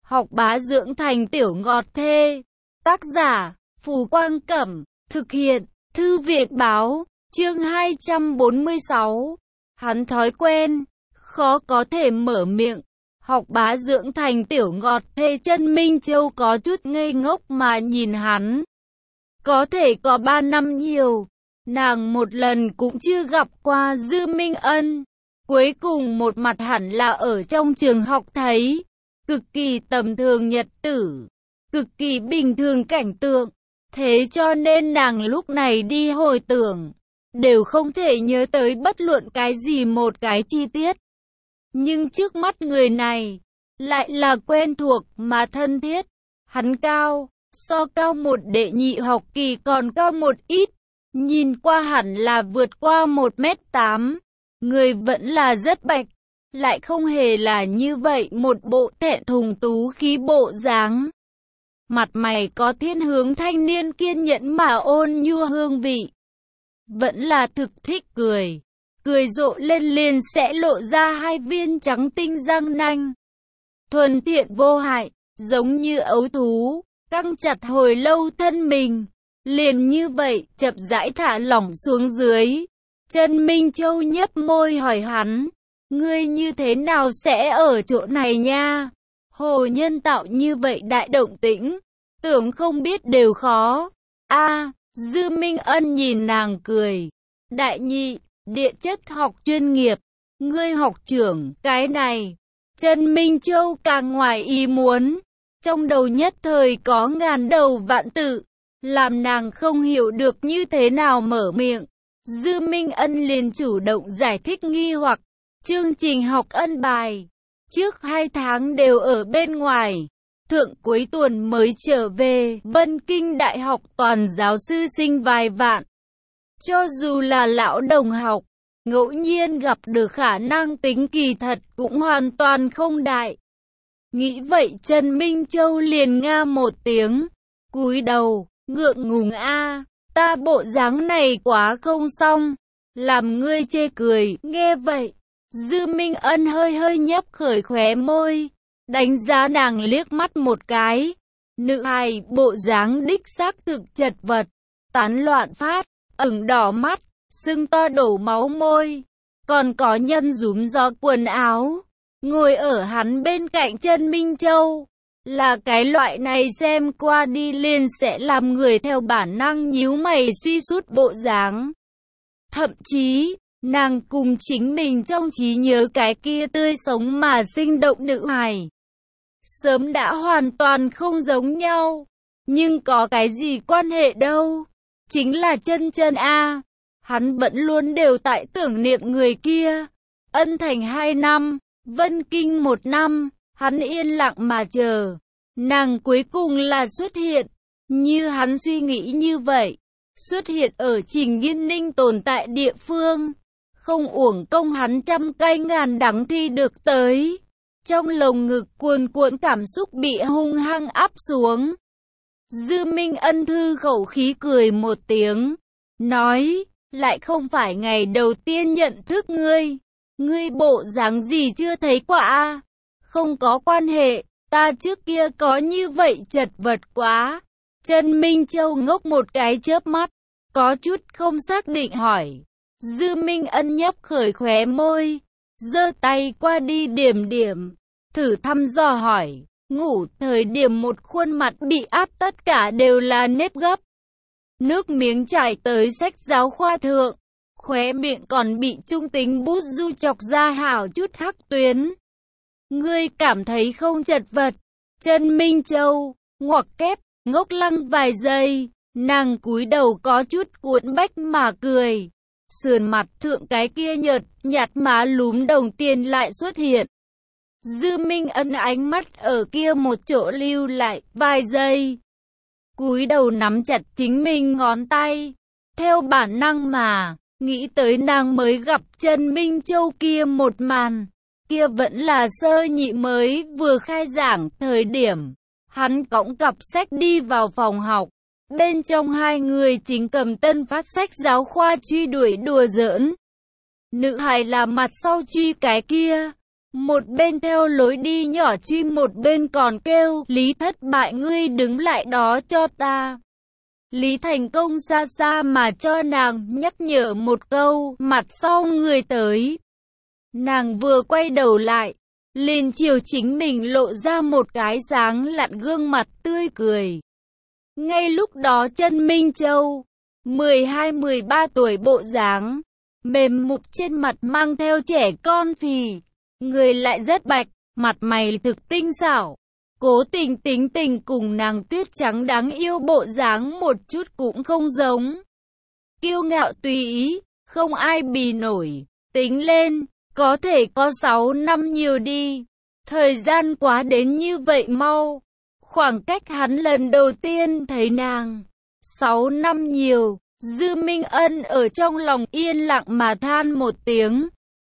Học bá dưỡng thành tiểu ngọt thê. Tác giả, Phù Quang Cẩm. Thực hiện, Thư viện Báo. Chương 246. Hắn thói quen, khó có thể mở miệng. Học bá dưỡng thành tiểu ngọt thê. Chân Minh Châu có chút ngây ngốc mà nhìn hắn. Có thể có 3 năm nhiều, nàng một lần cũng chưa gặp qua Dư Minh Ân. Cuối cùng một mặt hẳn là ở trong trường học thấy. Cực kỳ tầm thường nhật tử, cực kỳ bình thường cảnh tượng. Thế cho nên nàng lúc này đi hồi tưởng, đều không thể nhớ tới bất luận cái gì một cái chi tiết. Nhưng trước mắt người này, lại là quen thuộc mà thân thiết. Hắn cao, so cao một đệ nhị học kỳ còn cao một ít. Nhìn qua hẳn là vượt qua 1m8. Người vẫn là rất bạch, lại không hề là như vậy một bộ thẹn thùng tú khí bộ dáng. Mặt mày có thiên hướng thanh niên kiên nhẫn mà ôn nhu hương vị. Vẫn là thực thích cười. Cười rộ lên liền sẽ lộ ra 2 viên trắng tinh răng nanh. Thuần thiện vô hại, giống như ấu thú, căng chặt hồi lâu thân mình. Liền như vậy, chậm rãi thả lỏng xuống dưới. Chân Minh Châu nhếch môi hỏi hắn, ngươi như thế nào sẽ ở chỗ này nha? Hồ nhân tạo như vậy đại động tĩnh, tưởng không biết đều khó. Dư Minh Ân nhìn nàng cười. Đại nhị, địa chất học chuyên nghiệp, ngươi học trưởng, cái này. Chân Minh Châu càng ngoài ý muốn, trong đầu nhất thời có ngàn đầu vạn tự, làm nàng không hiểu được như thế nào mở miệng. Dư Minh Ân liền chủ động giải thích nghi hoặc, chương trình học ân bài, trước 2 tháng đều ở bên ngoài, thượng cuối tuần mới trở về. Vân Kinh Đại học toàn giáo sư sinh vài vạn, cho dù là lão đồng học, ngẫu nhiên gặp được khả năng tính kỳ thật cũng hoàn toàn không đại. Nghĩ vậy Trần Minh Châu liền nga một tiếng, cúi đầu, ngượng ngùng ta bộ dáng này quá không xong, làm ngươi chê cười. Nghe vậy, Dư Minh Ân hơi hơi nhếch khởi khóe môi, đánh giá nàng liếc mắt một cái. Nữ hài bộ dáng đích xác thực chật vật, tán loạn phát, ửng đỏ mắt, sưng to đổ máu môi, còn có nhân rúm gió quần áo. Ngồi ở hắn bên cạnh Trần Minh Châu, là cái loại này xem qua đi liền sẽ làm người theo bản năng nhíu mày suy sút bộ dáng. Thậm chí, nàng cùng chính mình trong trí nhớ cái kia tươi sống mà sinh động nữ hài, sớm đã hoàn toàn không giống nhau. Nhưng có cái gì quan hệ đâu, chính là chân chân hắn vẫn luôn đều tại tưởng niệm người kia. Ân Thành 2 năm, Vân Kinh 1 năm, hắn yên lặng mà chờ. Nàng cuối cùng là xuất hiện, như hắn suy nghĩ như vậy, xuất hiện ở Trình Nghiên Ninh tồn tại địa phương. Không uổng công hắn trăm cay ngàn đắng thi được tới. Trong lồng ngực cuồn cuộn cảm xúc bị hung hăng áp xuống. Dư Minh Ân thư khẩu khí cười một tiếng, nói, lại không phải ngày đầu tiên nhận thức ngươi. Ngươi bộ dáng gì chưa thấy qua Không có quan hệ, ta trước kia có như vậy chật vật quá. Trần Minh Châu ngốc một cái chớp mắt, có chút không xác định hỏi. Dư Minh Ân nhếch khởi khóe môi, giơ tay qua đi điểm điểm, thử thăm dò hỏi. Ngủ thời điểm một khuôn mặt bị áp tất cả đều là nếp gấp. Nước miếng chảy tới sách giáo khoa thượng, khóe miệng còn bị trung tính bút du chọc ra hảo chút hắc tuyến. Ngươi cảm thấy không chật vật? Trần Minh Châu, ngoặc kép, ngốc lăng vài giây, nàng cúi đầu có chút cuộn bách mà cười. Sườn mặt thượng cái kia nhợt, nhạt má lúm đồng tiền lại xuất hiện. Dư Minh Ân ánh mắt ở kia một chỗ lưu lại vài giây. Cúi đầu nắm chặt chính mình ngón tay. Theo bản năng mà, nghĩ tới nàng mới gặp Trần Minh Châu kia một màn. Kia vẫn là sơ nhị mới vừa khai giảng thời điểm. Hắn cõng cặp sách đi vào phòng học. Bên trong 2 người chính cầm tân phát sách giáo khoa truy đuổi đùa giỡn. Nữ hài là mặt sau truy cái kia. Một bên theo lối đi nhỏ chi một bên còn kêu, Lý thất bại ngươi đứng lại đó cho ta. Lý Thành Công xa xa mà cho nàng nhắc nhở một câu, mặt sau người tới. Nàng vừa quay đầu lại, liền chiều chính mình lộ ra một cái sáng lạn gương mặt tươi cười. Ngay lúc đó Chân Minh Châu, 12-13 tuổi bộ dáng, mềm mục trên mặt mang theo trẻ con phì, người lại rất bạch, mặt mày thực tinh xảo. Cố Tình tính tình cùng nàng tuyết trắng đáng yêu bộ dáng một chút cũng không giống. Kiêu ngạo tùy ý, không ai bì nổi, tính lên, có thể có 6 năm nhiều đi. Thời gian quá đến như vậy mau. Khoảng cách hắn lần đầu tiên thấy nàng, 6 năm nhiều, Dư Minh Ân ở trong lòng yên lặng mà than một tiếng.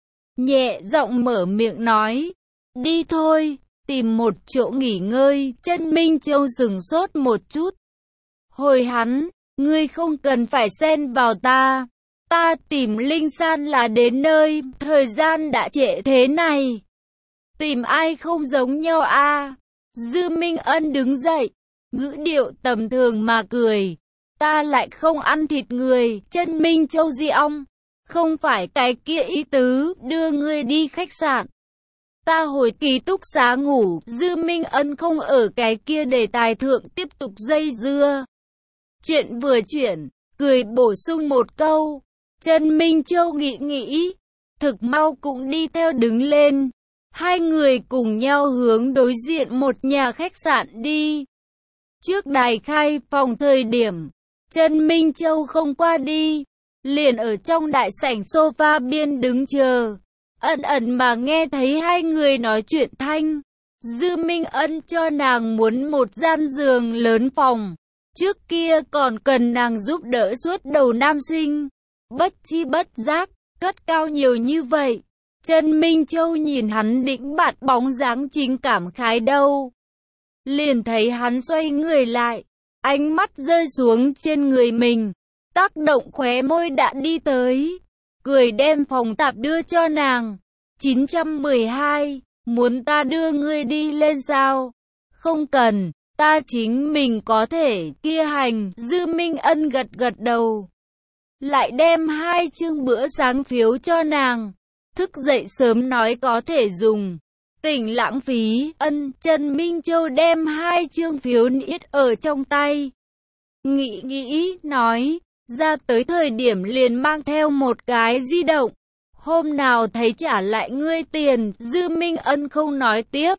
Nhẹ giọng mở miệng nói, đi thôi, tìm một chỗ nghỉ ngơi. Chân Minh Châu sững sốt một chút. Hồi hắn, ngươi không cần phải xen vào ta. Ta tìm Linh San là đến nơi, thời gian đã trễ thế này. Tìm ai không giống nhau a? Dư Minh Ân đứng dậy, ngữ điệu tầm thường mà cười. Ta lại không ăn thịt người. Chân Minh Châu di ong, không phải cái kia ý tứ, đưa ngươi đi khách sạn. Ta hồi ký túc xá ngủ. Dư Minh Ân không ở cái kia đề tài thượng tiếp tục dây dưa. Chuyện vừa chuyển, cười bổ sung một câu. Chân Minh Châu nghĩ nghĩ, thực mau cũng đi theo đứng lên. Hai người cùng nhau hướng đối diện một nhà khách sạn đi. Trước đài khai phòng thời điểm, Chân Minh Châu không qua đi, liền ở trong đại sảnh sofa biên đứng chờ. Ẩn ẩn mà nghe thấy hai người nói chuyện thanh. Dư Minh Ân cho nàng muốn một gian giường lớn phòng. Trước kia còn cần nàng giúp đỡ suốt đầu nam sinh. Bất chi bất giác, cất cao nhiều như vậy. Chân Minh Châu nhìn hắn đĩnh bạt bóng dáng chính cảm khái đâu. Liền thấy hắn xoay người lại, ánh mắt rơi xuống trên người mình. Tác động khóe môi đã đi tới. Cười đem phòng tạp đưa cho nàng. 912, muốn ta đưa ngươi đi lên sao? Không cần, ta chính mình có thể, kia hành. Dư Minh Ân gật gật đầu. Lại đem 2 chương bữa sáng phiếu cho nàng. Thức dậy sớm nói có thể dùng. Tỉnh lãng phí. Chân Minh Châu đem 2 chương phiếu niết ở trong tay. Nghĩ, nói. Ra tới thời điểm liền mang theo một cái di động. Hôm nào thấy trả lại ngươi tiền. Dư Minh Ân không nói tiếp.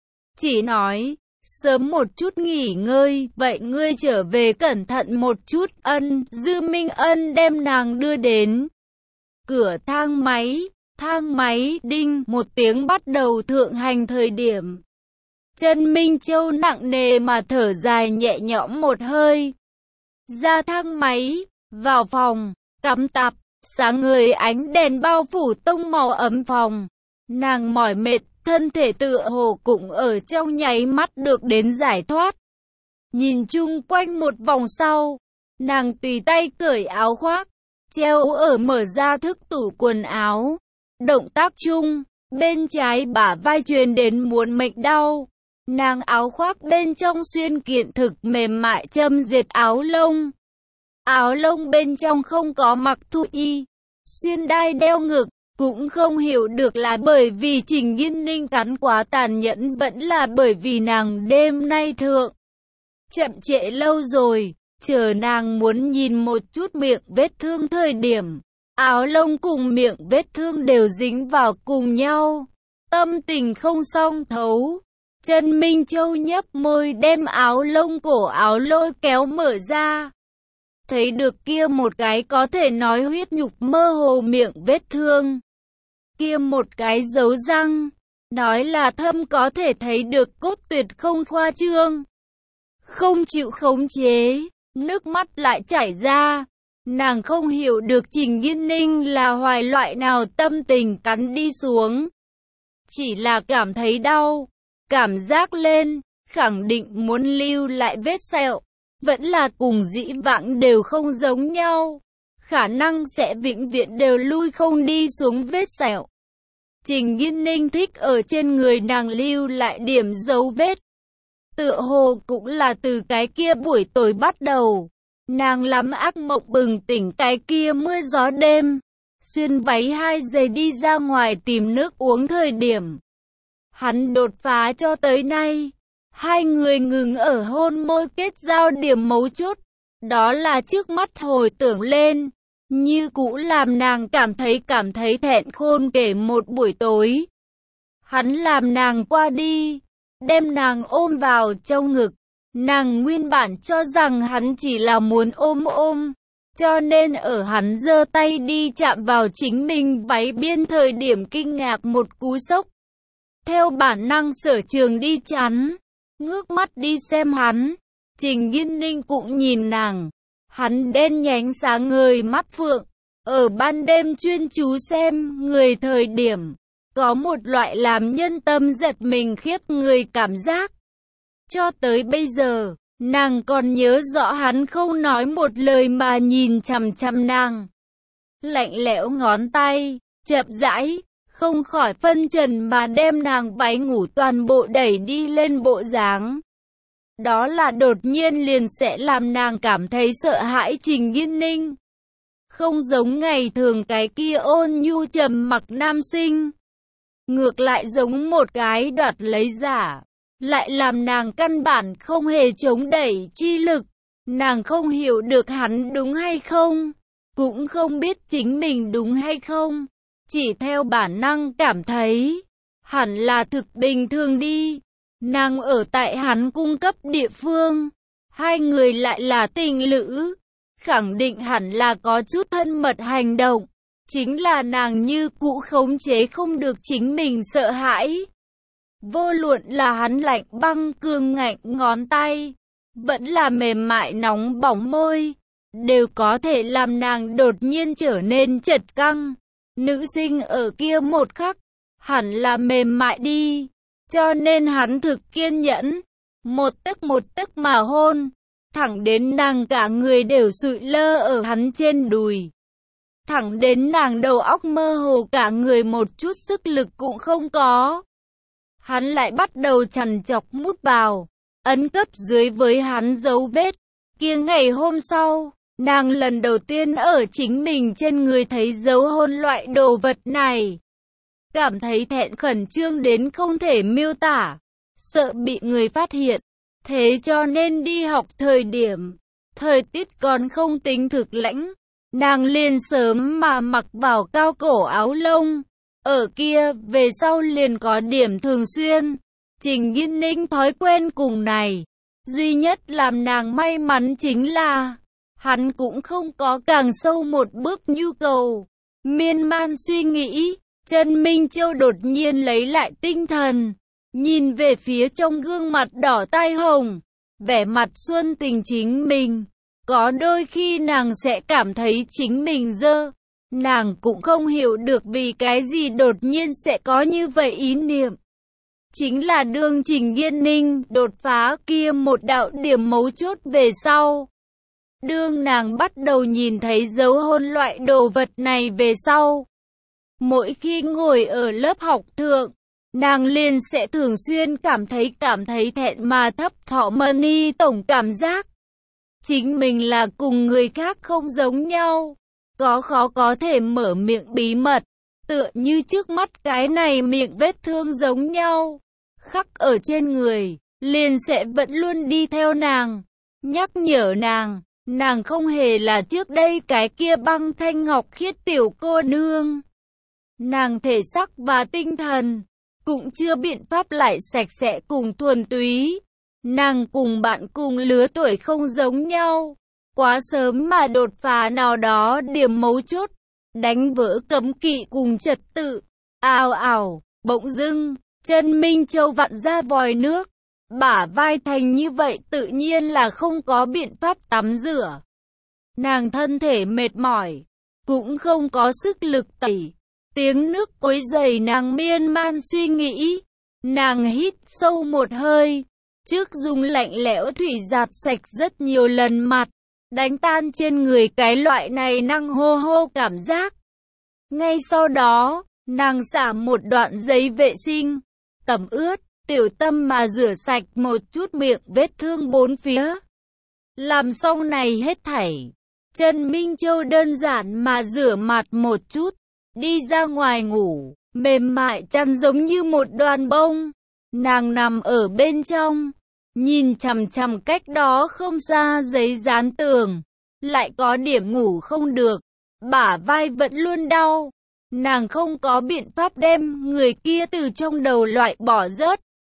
Chỉ nói, sớm một chút nghỉ ngơi. Vậy ngươi trở về cẩn thận một chút. Dư Minh Ân đem nàng đưa đến cửa thang máy. Thang máy đinh một tiếng bắt đầu thượng hành thời điểm. Chân Minh Châu nặng nề mà thở dài nhẹ nhõm một hơi. Ra thang máy, vào phòng, cắm tạp, sáng người ánh đèn bao phủ tông màu ấm phòng. Nàng mỏi mệt, thân thể tựa hồ cũng ở trong nháy mắt được đến giải thoát. Nhìn chung quanh một vòng sau, nàng tùy tay cởi áo khoác, treo ở mở ra thức tủ quần áo. Động tác chung, bên trái bả vai truyền đến muốn mệnh đau. Nàng áo khoác bên trong xuyên kiện thực mềm mại châm dệt áo lông. Áo lông bên trong không có mặc thu y, xuyên đai đeo ngực, cũng không hiểu được là bởi vì Trình Nghiên Ninh cắn quá tàn nhẫn vẫn là bởi vì nàng đêm nay thượng. Chậm trễ lâu rồi, chờ nàng muốn nhìn một chút miệng vết thương thời điểm. Áo lông cùng miệng vết thương đều dính vào cùng nhau. Tâm tình không song thấu. Chân Minh Châu nhấp môi đem áo lông cổ áo lôi kéo mở ra. Thấy được kia một cái có thể nói huyết nhục mơ hồ miệng vết thương. Kia một cái dấu răng. Nói là thâm có thể thấy được cốt tuyệt không khoa trương. Không chịu khống chế. Nước mắt lại chảy ra. Nàng không hiểu được Trình Nghiên Ninh là hoài loại nào tâm tình cắn đi xuống. Chỉ là cảm thấy đau, cảm giác lên, khẳng định muốn lưu lại vết sẹo. Vẫn là cùng dĩ vãng đều không giống nhau. Khả năng sẽ vĩnh viễn đều lui không đi xuống vết sẹo. Trình Nghiên Ninh thích ở trên người nàng lưu lại điểm dấu vết. Tựa hồ cũng là từ cái kia buổi tối bắt đầu. Nàng lắm ác mộng bừng tỉnh cái kia mưa gió đêm. Xuyên váy 2 giày đi ra ngoài tìm nước uống thời điểm. Hắn đột phá cho tới nay. Hai người ngừng ở hôn môi kết giao điểm mấu chốt. Đó là trước mắt hồi tưởng lên. Như cũ làm nàng cảm thấy thẹn khôn kể một buổi tối. Hắn làm nàng qua đi. Đem nàng ôm vào trong ngực. Nàng nguyên bản cho rằng hắn chỉ là muốn ôm. Cho nên ở hắn giơ tay đi chạm vào chính mình váy biên thời điểm kinh ngạc một cú sốc. Theo bản năng Sở Trường đi chắn. Ngước mắt đi xem hắn. Trình Nghiên Ninh cũng nhìn nàng. Hắn đen nhánh sáng ngời mắt phượng. Ở ban đêm chuyên chú xem người thời điểm. Có một loại làm nhân tâm giật mình khiếp người cảm giác. Cho tới bây giờ, nàng còn nhớ rõ hắn không nói một lời mà nhìn chằm chằm nàng. Lạnh lẽo ngón tay, chậm rãi, không khỏi phân trần mà đem nàng váy ngủ toàn bộ đẩy đi lên bộ dáng. Đó là đột nhiên liền sẽ làm nàng cảm thấy sợ hãi. Trình Nghiên Ninh. Không giống ngày thường cái kia ôn nhu trầm mặc nam sinh. Ngược lại giống một cái đoạt lấy giả. Lại làm nàng căn bản không hề chống đẩy chi lực. Nàng không hiểu được hắn đúng hay không. Cũng không biết chính mình đúng hay không. Chỉ theo bản năng cảm thấy. Hẳn là thực bình thường đi. Nàng ở tại hắn cung cấp địa phương. Hai người lại là tình lữ. Khẳng định hẳn là có chút thân mật hành động. Chính là nàng như cũ khống chế không được chính mình sợ hãi. Vô luận là hắn lạnh băng cương ngạnh ngón tay, vẫn là mềm mại nóng bỏng môi, đều có thể làm nàng đột nhiên trở nên chật căng. Nữ sinh ở kia một khắc, hẳn là mềm mại đi, cho nên hắn thực kiên nhẫn, một tấc mà hôn, thẳng đến nàng cả người đều sụi lơ ở hắn trên đùi. Thẳng đến nàng đầu óc mơ hồ cả người một chút sức lực cũng không có. Hắn lại bắt đầu chằn chọc mút vào, ấn cấp dưới với hắn dấu vết. Kia ngày hôm sau, nàng lần đầu tiên ở chính mình trên người thấy dấu hôn loại đồ vật này. Cảm thấy thẹn khẩn trương đến không thể miêu tả, sợ bị người phát hiện. Thế cho nên đi học thời điểm, thời tiết còn không tính thực lãnh, nàng liền sớm mà mặc vào cao cổ áo lông. Ở kia, về sau liền có điểm thường xuyên. Trình Nghiên Ninh thói quen cùng này. Duy nhất làm nàng may mắn chính là, hắn cũng không có càng sâu một bước nhu cầu. Miên man suy nghĩ, Trần Minh Châu đột nhiên lấy lại tinh thần. Nhìn về phía trong gương mặt đỏ tai hồng, vẻ mặt xuân tình chính mình. Có đôi khi nàng sẽ cảm thấy chính mình dơ. Nàng cũng không hiểu được vì cái gì đột nhiên sẽ có như vậy ý niệm. Chính là đương Trình Nghiên Ninh đột phá kia một đạo điểm mấu chốt về sau. Đương nàng bắt đầu nhìn thấy dấu hôn loại đồ vật này về sau. Mỗi khi ngồi ở lớp học thượng, nàng liền sẽ thường xuyên cảm thấy thẹn mà thấp thỏm mani tổng cảm giác. Chính mình là cùng người khác không giống nhau. Khó có thể mở miệng bí mật, tựa như trước mắt cái này miệng vết thương giống nhau. Khắc ở trên người, liền sẽ vẫn luôn đi theo nàng, nhắc nhở nàng không hề là trước đây cái kia băng thanh ngọc khiết tiểu cô nương. Nàng thể xác và tinh thần, cũng chưa biện pháp lại sạch sẽ cùng thuần túy. Nàng cùng bạn cùng lứa tuổi không giống nhau. Quá sớm mà đột phá nào đó điểm mấu chốt, đánh vỡ cấm kỵ cùng trật tự. Ào ào, bỗng dưng, Trần Minh Châu vặn ra vòi nước, bả vai thành như vậy tự nhiên là không có biện pháp tắm rửa. Nàng thân thể mệt mỏi, cũng không có sức lực tẩy. Tiếng nước quấy rầy nàng miên man suy nghĩ. Nàng hít sâu một hơi, trước dùng lạnh lẽo thủy giặt sạch rất nhiều lần mặt, đánh tan trên người cái loại này năng hô hô cảm giác. Ngay sau đó, Nàng xả một đoạn giấy vệ sinh, tẩm ướt, tiểu tâm mà rửa sạch một chút miệng vết thương bốn phía. Làm xong này hết thảy, Trần Minh Châu đơn giản mà rửa mặt một chút, đi ra ngoài ngủ, mềm mại chăn giống như một đoàn bông. Nàng nằm ở bên trong, nhìn chằm chằm cách đó không xa giấy dán tường, lại có điểm ngủ không được, bả vai vẫn luôn đau. Nàng không có biện pháp đem người kia từ trong đầu loại bỏ rớt.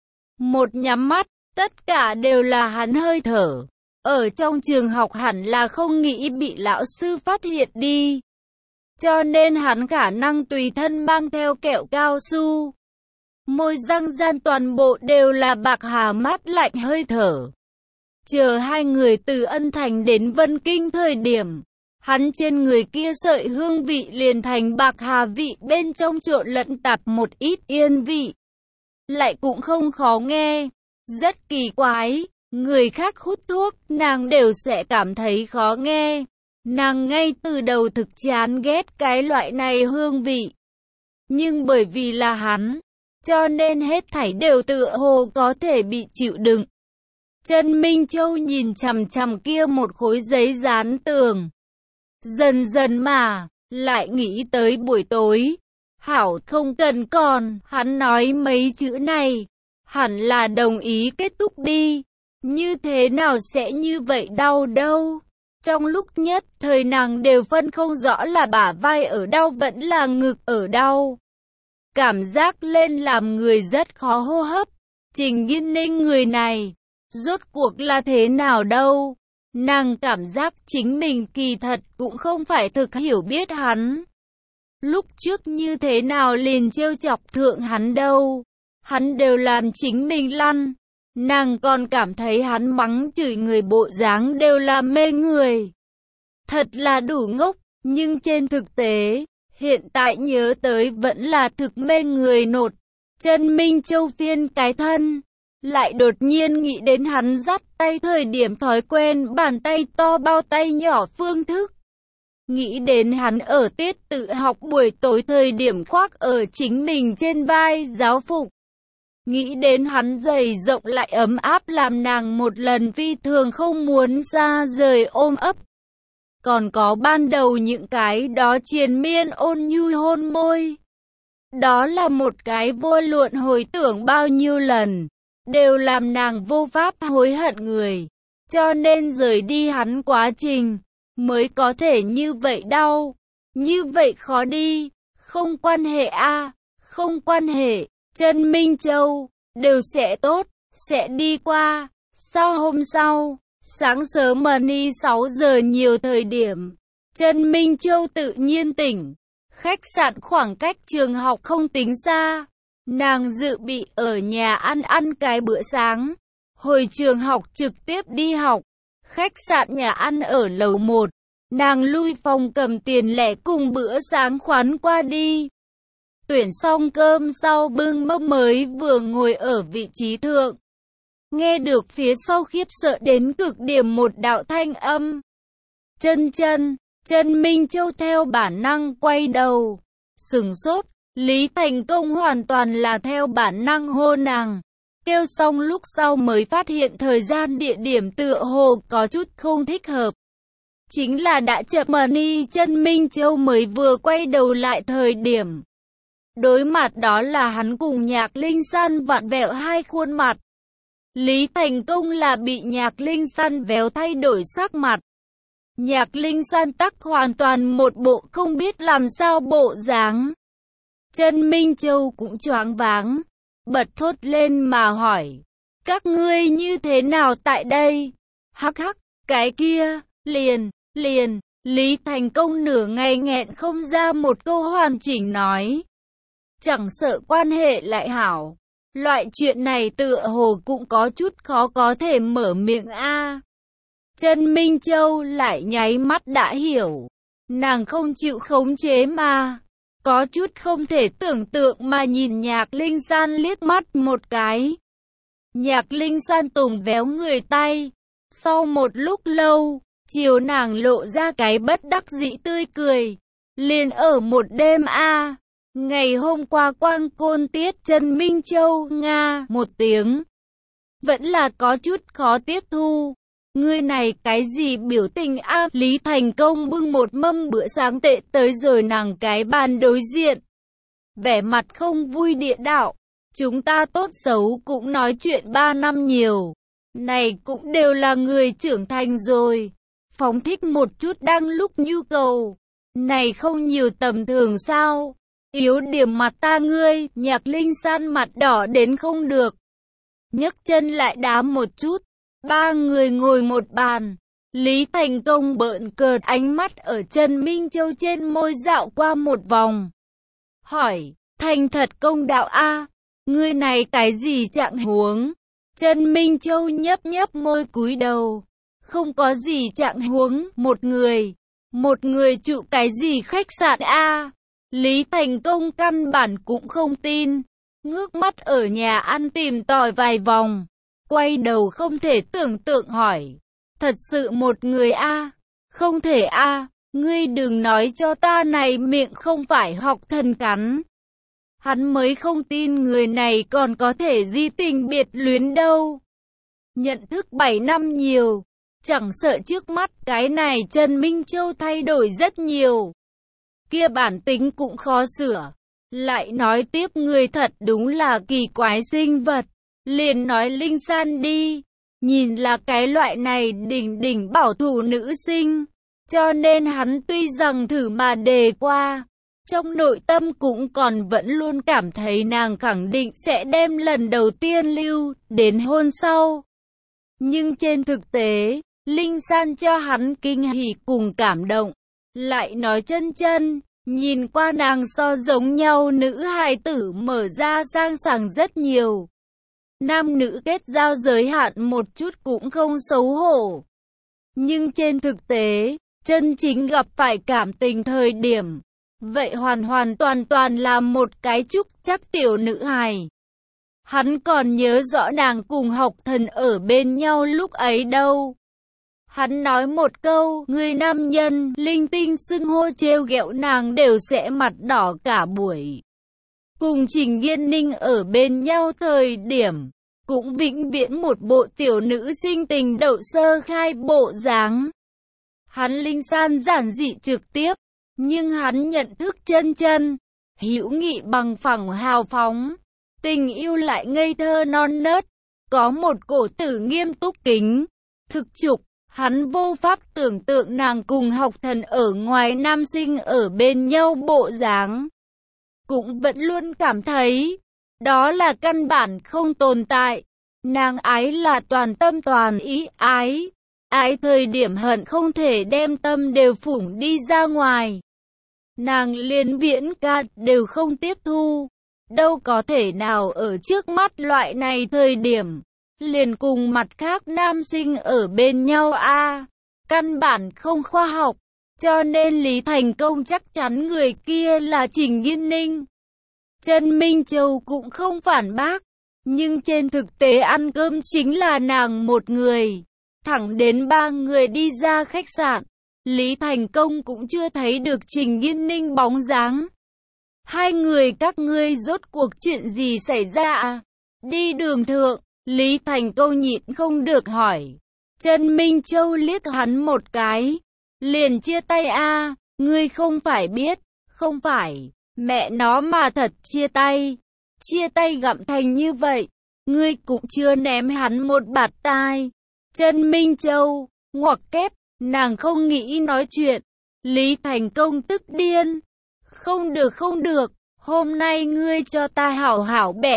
Một nhắm mắt, tất cả đều là hắn hơi thở. Ở trong trường học hẳn là không nghĩ bị lão sư phát hiện đi. Cho nên hắn khả năng tùy thân mang theo kẹo cao su. Môi răng gian toàn bộ đều là Bạc Hà mát lạnh hơi thở. Chờ hai người từ Ân Thành đến Vân Kinh thời điểm, hắn trên người kia sợi hương vị liền thành Bạc Hà vị bên trong trộn lẫn tạp một ít yên vị. Lại cũng không khó nghe, rất kỳ quái, người khác hút thuốc, nàng đều sẽ cảm thấy khó nghe. Nàng ngay từ đầu thực chán ghét cái loại này hương vị. Nhưng bởi vì là hắn, cho nên hết thảy đều tựa hồ có thể bị chịu đựng. Trần Minh Châu nhìn chằm chằm kia một khối giấy dán tường. Dần dần mà, lại nghĩ tới buổi tối. Hảo không cần còn, hắn nói mấy chữ này. Hẳn là đồng ý kết thúc đi. Như thế nào sẽ như vậy đau đâu. Trong lúc nhất thời nàng đều phân không rõ là bả vai ở đau vẫn là ngực ở đau. Cảm giác lên làm người rất khó hô hấp. Trình Nghiên Ninh người này, rốt cuộc là thế nào đâu. Nàng cảm giác chính mình kỳ thật cũng không phải thực hiểu biết hắn. Lúc trước như thế nào liền trêu chọc thượng hắn đâu. Hắn đều làm chính mình lăn. Nàng còn cảm thấy hắn mắng chửi người bộ dáng đều là mê người. Thật là đủ ngốc, nhưng trên thực tế, hiện tại nhớ tới vẫn là thực mê người nột. Trần Minh Châu phiên cái thân, lại đột nhiên nghĩ đến hắn dắt tay thời điểm thói quen bàn tay to bao tay nhỏ phương thức. Nghĩ đến hắn ở tiết tự học buổi tối thời điểm khoác ở chính mình trên vai giáo phục. Nghĩ đến hắn dày rộng lại ấm áp làm nàng một lần phi thường không muốn xa rời ôm ấp. Còn có ban đầu những cái đó triền miên ôn nhu hôn môi. Đó là một cái vô luận hồi tưởng bao nhiêu lần, đều làm nàng vô pháp hối hận người. Cho nên rời đi hắn quá trình, mới có thể như vậy đau, như vậy khó đi. Không quan hệ a, không quan hệ, Trần Minh Châu, đều sẽ tốt, sẽ đi qua. Sau hôm sau, sáng sớm mani 6 giờ nhiều thời điểm, Trần Minh Châu tự nhiên tỉnh. Khách sạn khoảng cách trường học không tính xa. Nàng dự bị ở nhà ăn cái bữa sáng. Hồi trường học trực tiếp đi học. Khách sạn nhà ăn ở lầu 1. Nàng lui phòng cầm tiền lẻ cùng bữa sáng khoán qua đi. Tuyển xong cơm sau bưng mâm mới vừa ngồi ở vị trí thượng. Nghe được phía sau khiếp sợ đến cực điểm một đạo thanh âm. Trần Minh Châu theo bản năng quay đầu. Sửng sốt, Lý Thành Công hoàn toàn là theo bản năng hô nàng. Kêu xong lúc sau mới phát hiện thời gian địa điểm tựa hồ có chút không thích hợp. Chính là đã chậm mani Trần Minh Châu mới vừa quay đầu lại thời điểm. Đối mặt đó là hắn cùng Nhạc Linh San vặn vẹo hai khuôn mặt. Lý Thành Công là bị Nhạc Linh San véo thay đổi sắc mặt. Nhạc Linh San tắc hoàn toàn một bộ không biết làm sao bộ dáng. Trần Minh Châu cũng choáng váng, bật thốt lên mà hỏi. Các ngươi như thế nào tại đây? Hắc hắc, cái kia, liền, Lý Thành Công nửa ngày nghẹn không ra một câu hoàn chỉnh nói. Chẳng sợ quan hệ lại hảo. Loại chuyện này tựa hồ cũng có chút khó có thể mở miệng a. Trần Minh Châu lại nháy mắt đã hiểu. Nàng không chịu khống chế mà. Có chút không thể tưởng tượng mà nhìn Nhạc Linh San liếc mắt một cái. Nhạc Linh San tùng véo người tay. Sau một lúc lâu, chiều nàng lộ ra cái bất đắc dĩ tươi cười. Liền ở một đêm a. Ngày hôm qua Quang Côn tiết Trần Minh Châu Nga một tiếng. Vẫn là có chút khó tiếp thu. Ngươi này cái gì biểu tình a? Lý Thành Công bưng một mâm bữa sáng tệ tới rồi nàng cái bàn đối diện. Vẻ mặt không vui địa đạo. Chúng ta tốt xấu cũng nói chuyện 3 năm nhiều. Này cũng đều là người trưởng thành rồi. Phóng thích một chút đang lúc nhu cầu. Này không nhiều tầm thường sao? Yếu điểm mặt ta ngươi, Nhạc Linh San mặt đỏ đến không được. Nhấc chân lại đá một chút. Ba người ngồi một bàn. Lý Thành Công bợn cợt ánh mắt ở Trần Minh Châu trên môi dạo qua một vòng. Hỏi, thành thật công đạo a, ngươi này cái gì trạng huống? Trần Minh Châu nhấp nhấp môi cúi đầu. Không có gì trạng huống, một người trụ cái gì khách sạn a? Lý Thành Công căn bản cũng không tin. Ngước mắt ở nhà ăn tìm tòi vài vòng. Quay đầu không thể tưởng tượng hỏi. Thật sự một người a? Không thể a, ngươi đừng nói cho ta này miệng không phải học thần cắn. Hắn mới không tin người này còn có thể di tình biệt luyến đâu. Nhận thức 7 năm nhiều. Chẳng sợ trước mắt cái này Trần Minh Châu thay đổi rất nhiều. Kia bản tính cũng khó sửa. Lại nói tiếp người thật đúng là kỳ quái sinh vật. Liền nói Linh San đi. Nhìn là cái loại này đỉnh bảo thủ nữ sinh. Cho nên hắn tuy rằng thử mà đề qua. Trong nội tâm cũng còn vẫn luôn cảm thấy nàng khẳng định sẽ đem lần đầu tiên lưu đến hôn sau. Nhưng trên thực tế, Linh San cho hắn kinh hỉ cùng cảm động. Lại nói chân, nhìn qua nàng so giống nhau nữ hài tử mở ra sang sảng rất nhiều. Nam nữ kết giao giới hạn một chút cũng không xấu hổ. Nhưng trên thực tế, chân chính gặp phải cảm tình thời điểm, vậy hoàn toàn là một cái trúc chắc tiểu nữ hài. Hắn còn nhớ rõ nàng cùng học thần ở bên nhau lúc ấy đâu. Hắn nói một câu, người nam nhân, linh tinh xưng hô trêu ghẹo nàng đều sẽ mặt đỏ cả buổi. Cùng Trình Nghiên Ninh ở bên nhau thời điểm, cũng vĩnh viễn một bộ tiểu nữ sinh tình đậu sơ khai bộ dáng. Hắn Linh San giản dị trực tiếp, nhưng hắn nhận thức chân, hữu nghị bằng phẳng hào phóng, tình yêu lại ngây thơ non nớt, có một cổ tử nghiêm túc kính, thực trục. Hắn vô pháp tưởng tượng nàng cùng học thần ở ngoài nam sinh ở bên nhau bộ dáng. Cũng vẫn luôn cảm thấy, đó là căn bản không tồn tại. Nàng ái là toàn tâm toàn ý ái. Ái thời điểm hận không thể đem tâm đều phủng đi ra ngoài. Nàng liền viễn ca đều không tiếp thu. Đâu có thể nào ở trước mắt loại này thời điểm. Liền cùng mặt khác nam sinh ở bên nhau a, căn bản không khoa học, cho nên Lý Thành Công chắc chắn người kia là Trình Nghiên Ninh. Trần Minh Châu cũng không phản bác, nhưng trên thực tế ăn cơm chính là nàng một người. Thẳng đến 3 người đi ra khách sạn, Lý Thành Công cũng chưa thấy được Trình Nghiên Ninh bóng dáng. Hai người các ngươi rốt cuộc chuyện gì xảy ra à? Đi đường thượng. Lý Thành Công nhịn không được hỏi. Trần Minh Châu liếc hắn một cái. Liền chia tay a, ngươi không phải biết, không phải, mẹ nó mà thật chia tay. Chia tay gặm thành như vậy, ngươi cũng chưa ném hắn một bạt tai. Trần Minh Châu, ngoặc kép, nàng không nghĩ nói chuyện. Lý Thành Công tức điên. Không được, hôm nay ngươi cho ta hảo hảo bẻ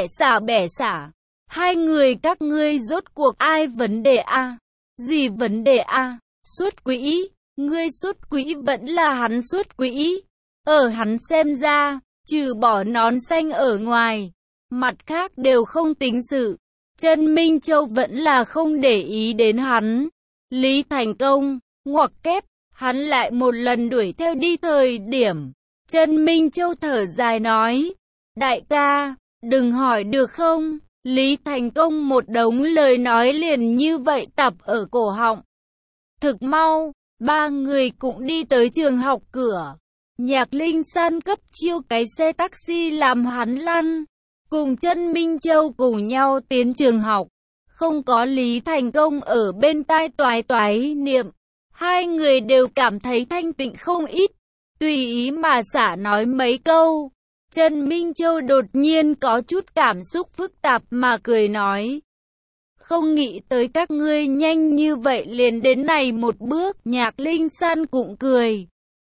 xả. Hai người các ngươi rốt cuộc ai vấn đề a? Gì vấn đề a? Xuất quỹ, ngươi xuất quỹ vẫn là hắn xuất quỹ. Ở hắn xem ra, trừ bỏ nón xanh ở ngoài, mặt khác đều không tính sự. Trần Minh Châu vẫn là không để ý đến hắn. Lý Thành Công, ngoặc kép, hắn lại một lần đuổi theo đi thời điểm. Trần Minh Châu thở dài nói, đại ca, đừng hỏi được không? Lý Thành Công một đống lời nói liền như vậy tập ở cổ họng. Thực mau, 3 người cũng đi tới trường học cửa. Nhạc Linh San cấp chiêu cái xe taxi làm hắn lăn, cùng Chân Minh Châu cùng nhau tiến trường học. Không có Lý Thành Công ở bên tai toái toái niệm, hai người đều cảm thấy thanh tịnh không ít, tùy ý mà xả nói mấy câu. Chân Minh Châu đột nhiên có chút cảm xúc phức tạp mà cười nói: không nghĩ tới các ngươi nhanh như vậy liền đến này một bước. Nhạc Linh San cũng cười: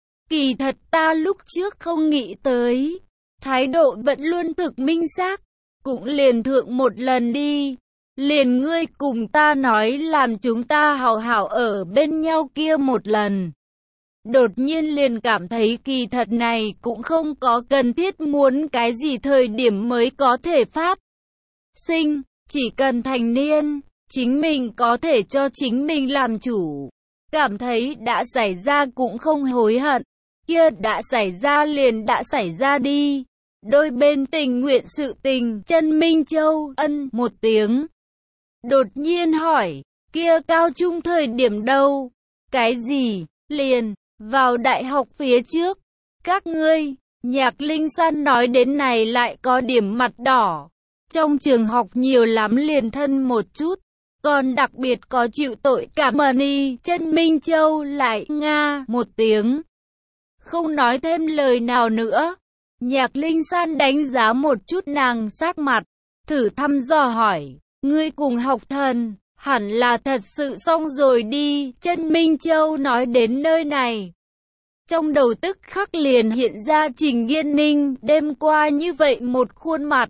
kỳ thật ta lúc trước không nghĩ tới, thái độ vẫn luôn thực minh xác, cũng liền thượng một lần đi. Liền ngươi cùng ta nói làm chúng ta hảo hảo ở bên nhau kia một lần. Đột nhiên liền cảm thấy kỳ thật này cũng không có cần thiết muốn cái gì thời điểm mới có thể phát sinh, chỉ cần thành niên, chính mình có thể cho chính mình làm chủ. Cảm thấy đã xảy ra cũng không hối hận, kia đã xảy ra liền đã xảy ra đi. Đôi bên tình nguyện sự tình. Chân Minh Châu ân một tiếng, đột nhiên hỏi: kia cao trung thời điểm đâu? Cái gì? Liền vào đại học phía trước. Các ngươi. Nhạc Linh San nói đến này lại có điểm mặt đỏ. Trong trường học nhiều lắm liền thân một chút, còn đặc biệt có chịu tội cảm ơn y. Chân Minh Châu lại nga một tiếng, không nói thêm lời nào nữa. Nhạc Linh San đánh giá một chút nàng sắc mặt, thử thăm dò hỏi: ngươi cùng học thần, hẳn là thật sự xong rồi đi. Chân Minh Châu nói đến nơi này, trong đầu tức khắc liền hiện ra Trình Nghiên Ninh đêm qua như vậy một khuôn mặt.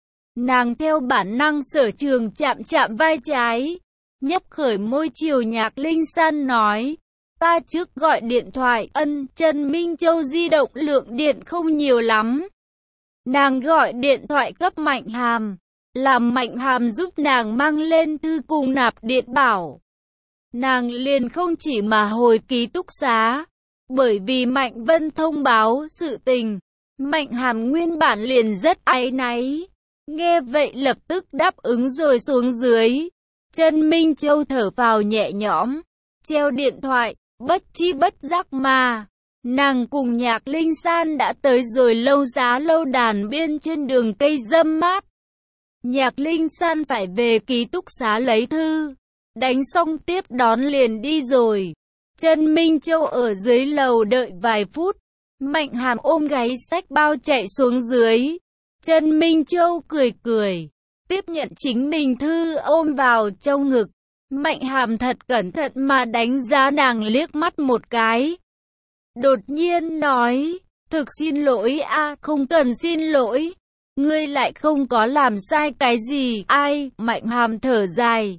Nàng theo bản năng sở trường chạm chạm vai trái, nhấp khởi môi chiều Nhạc Linh San nói: ta trước gọi điện thoại. Ân. Chân Minh Châu di động lượng điện không nhiều lắm. Nàng gọi điện thoại cấp Mạnh Hàm, làm Mạnh Hàm giúp nàng mang lên thư cùng nạp điện bảo. Nàng liền không chỉ mà hồi ký túc xá, bởi vì Mạnh Vân thông báo sự tình, Mạnh Hàm nguyên bản liền rất áy náy. Nghe vậy lập tức đáp ứng rồi xuống dưới. Chân Minh Châu thở phào nhẹ nhõm, treo điện thoại. Bất chi bất giác mà, nàng cùng Nhạc Linh San đã tới rồi Lâu Giá Lâu Đàn bên trên đường cây râm mát. Nhạc Linh San phải về ký túc xá lấy thư, đánh xong tiếp đón liền đi rồi. Chân Minh Châu ở dưới lầu đợi vài phút, Mạnh Hàm ôm gáy xách bao chạy xuống dưới. Chân Minh Châu cười cười, tiếp nhận chính mình thư ôm vào trong ngực. Mạnh Hàm thật cẩn thận mà đánh giá nàng liếc mắt một cái. Đột nhiên nói: thực xin lỗi a. Không cần xin lỗi, ngươi lại không có làm sai cái gì. Ai? Mạnh Hàm thở dài,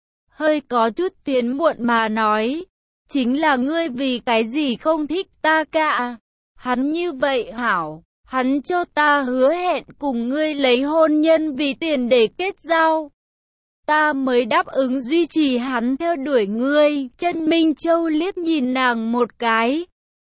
hơi có chút phiền muộn mà nói: chính là ngươi vì cái gì không thích ta cả. Hắn như vậy hảo, hắn cho ta hứa hẹn cùng ngươi lấy hôn nhân vì tiền để kết giao, ta mới đáp ứng duy trì hắn theo đuổi ngươi. Chân Minh Châu liếc nhìn nàng một cái,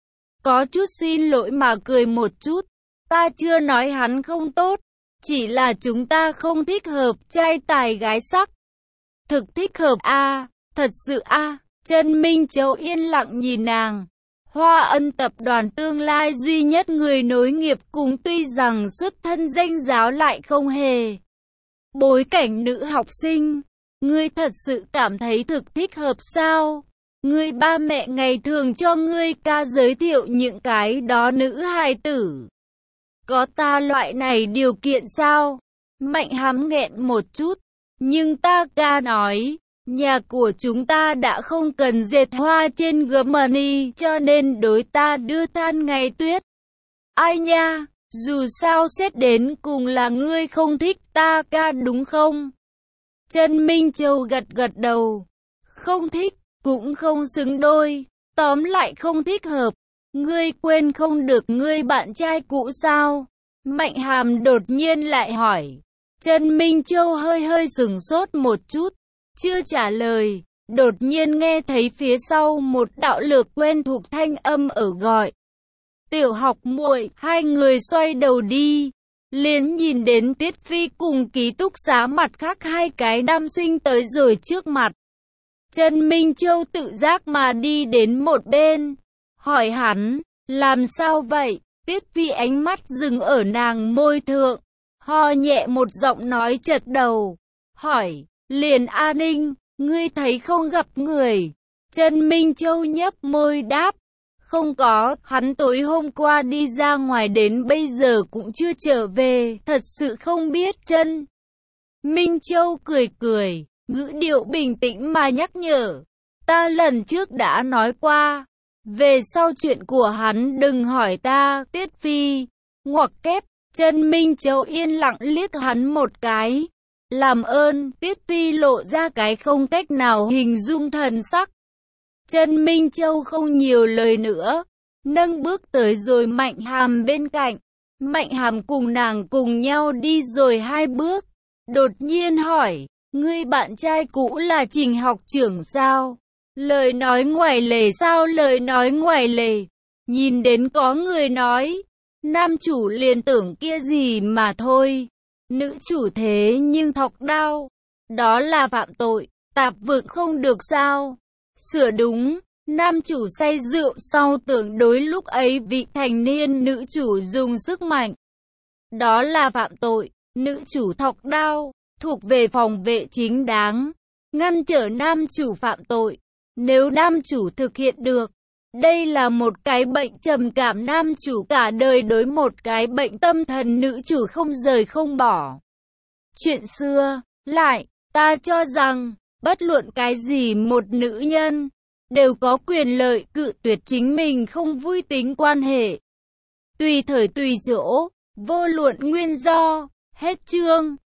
có chút xin lỗi mà cười một chút. Ta chưa nói hắn không tốt, chỉ là chúng ta không thích hợp trai tài gái sắc. Thực thích hợp a, thật sự a. Chân Minh Châu yên lặng nhìn nàng. Hoa Ân tập đoàn tương lai duy nhất người nối nghiệp cùng tuy rằng xuất thân danh giáo lại không hề bối cảnh nữ học sinh. Ngươi thật sự cảm thấy thực thích hợp sao? Ngươi ba mẹ ngày thường cho ngươi ca giới thiệu những cái đó nữ hài tử, có ta loại này điều kiện sao? Mạnh Hàm nghẹn một chút, nhưng ta ca nói, nhà của chúng ta đã không cần dệt hoa trên Germany, cho nên đối ta đưa than ngày tuyết. Ai nha, dù sao xét đến cùng là ngươi không thích ta ca đúng không? Chân Minh Châu gật gật đầu. Không thích, cũng không xứng đôi, tóm lại không thích hợp. Ngươi quên không được ngươi bạn trai cũ sao? Mạnh Hàm đột nhiên lại hỏi. Chân Minh Châu hơi sửng sốt một chút, chưa trả lời. Đột nhiên nghe thấy phía sau một đạo lược quen thuộc thanh âm ở gọi. Tiểu học muội. Hai người xoay đầu đi, liền nhìn đến Tiết Phi cùng ký túc xá mặt khác hai cái nam sinh tới rồi trước mặt. Chân Minh Châu tự giác mà đi đến một bên, hỏi hắn, Làm sao vậy? Tiết Phi ánh mắt dừng ở nàng môi thượng, ho nhẹ một giọng nói chật đầu, hỏi, Liền A Ninh, ngươi thấy không gặp người? Trần Minh Châu nhấp môi đáp, không có, hắn tối hôm qua đi ra ngoài đến bây giờ cũng chưa trở về, thật sự không biết. Trần Minh Châu cười cười, ngữ điệu bình tĩnh mà nhắc nhở, ta lần trước đã nói qua, về sau chuyện của hắn đừng hỏi ta. Tiết Phi ngoặc kép. Trần Minh Châu yên lặng liếc hắn một cái, làm ơn. Tiết Phi lộ ra cái không cách nào hình dung thần sắc. Trần Minh Châu không nhiều lời nữa, nâng bước tới rồi Mạnh Hàm bên cạnh. Mạnh Hàm cùng nàng cùng nhau đi rồi 2 bước, đột nhiên hỏi, ngươi bạn trai cũ là Trình học trưởng sao? Lời nói ngoài lề sao? Lời nói ngoài lề. Nhìn đến có người nói, nam chủ liền tưởng kia gì mà thôi. Nữ chủ thế nhưng thọc đao, đó là phạm tội, tạp vượng không được sao? Sửa đúng, nam chủ say rượu sau tưởng đối lúc ấy vị thành niên nữ chủ dùng sức mạnh, đó là phạm tội. Nữ chủ thọc đao, thuộc về phòng vệ chính đáng, ngăn trở nam chủ phạm tội. Nếu nam chủ thực hiện được, đây là một cái bệnh trầm cảm nam chủ cả đời đối một cái bệnh tâm thần nữ chủ không rời không bỏ. Chuyện xưa, lại, ta cho rằng, bất luận cái gì một nữ nhân, đều có quyền lợi cự tuyệt chính mình không vui tính quan hệ. Tùy thời tùy chỗ, vô luận nguyên do. Hết chương.